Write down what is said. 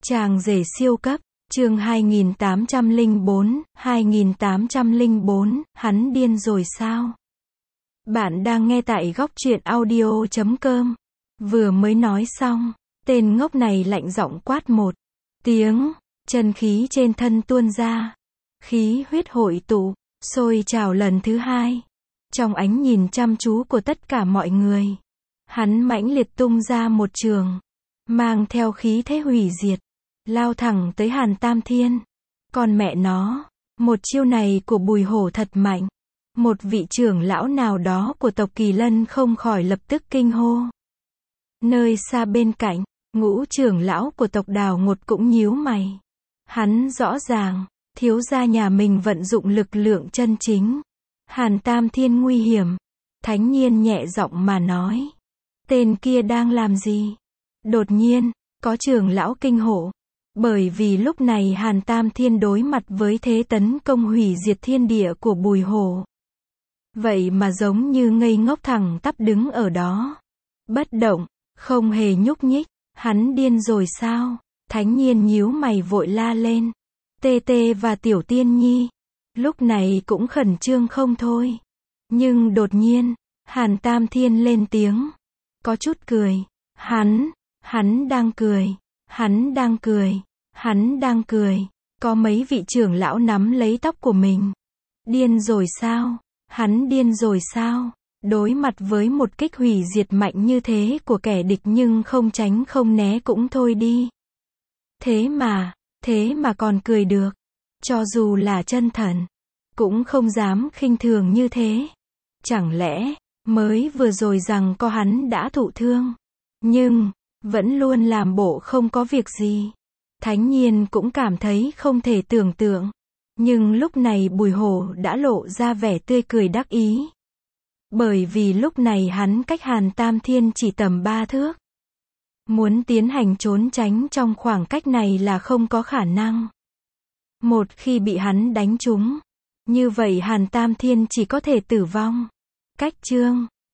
Chàng rể siêu cấp, chương 2804, hắn điên rồi sao? Bạn đang nghe tại góc truyện audio.com. Vừa mới nói xong, tên ngốc này lạnh giọng quát một tiếng, chân khí trên thân tuôn ra. Khí huyết hội tụ, sôi trào lần thứ hai. Trong ánh nhìn chăm chú của tất cả mọi người, hắn mãnh liệt tung ra một trường, mang theo khí thế hủy diệt, lao thẳng tới Hàn Tam Thiên. Còn mẹ nó, một chiêu này của Bùi Hổ thật mạnh. Một vị trưởng lão nào đó của tộc Kỳ Lân không khỏi lập tức kinh hô. Nơi xa bên cạnh, Ngũ trưởng lão của tộc Đào Ngột cũng nhíu mày. Hắn rõ ràng, thiếu gia nhà mình vận dụng lực lượng chân chính. Hàn Tam Thiên nguy hiểm. Thánh Nhiên nhẹ giọng mà nói. Tên kia đang làm gì? Đột nhiên, có trưởng lão kinh hổ. Bởi vì lúc này Hàn Tam Thiên đối mặt với thế tấn công hủy diệt thiên địa của Bùi Hổ. Vậy mà giống như ngây ngốc thẳng tắp đứng ở đó. Bất động, không hề nhúc nhích. Hắn điên rồi sao? Thánh Nhiên nhíu mày vội la lên. Tê Tê và Tiểu Tiên Nhi lúc này cũng khẩn trương không thôi. Nhưng đột nhiên, Hàn Tam Thiên lên tiếng. Có chút cười. Hắn đang cười. Hắn đang cười. Có mấy vị trưởng lão nắm lấy tóc của mình. Điên rồi sao? Hắn điên rồi sao? Đối mặt với một kích hủy diệt mạnh như thế của kẻ địch nhưng không tránh không né cũng thôi đi. Thế mà còn cười được. Cho dù là chân thần, cũng không dám khinh thường như thế. Chẳng lẽ, mới vừa rồi rằng có hắn đã thụ thương, nhưng vẫn luôn làm bộ không có việc gì. Thánh Nhiên cũng cảm thấy không thể tưởng tượng. Nhưng lúc này Bùi Hổ đã lộ ra vẻ tươi cười đắc ý. Bởi vì lúc này hắn cách Hàn Tam Thiên chỉ tầm 3 thước. Muốn tiến hành trốn tránh trong khoảng cách này là không có khả năng. Một khi bị hắn đánh trúng, như vậy Hàn Tam Thiên chỉ có thể tử vong. Cách chương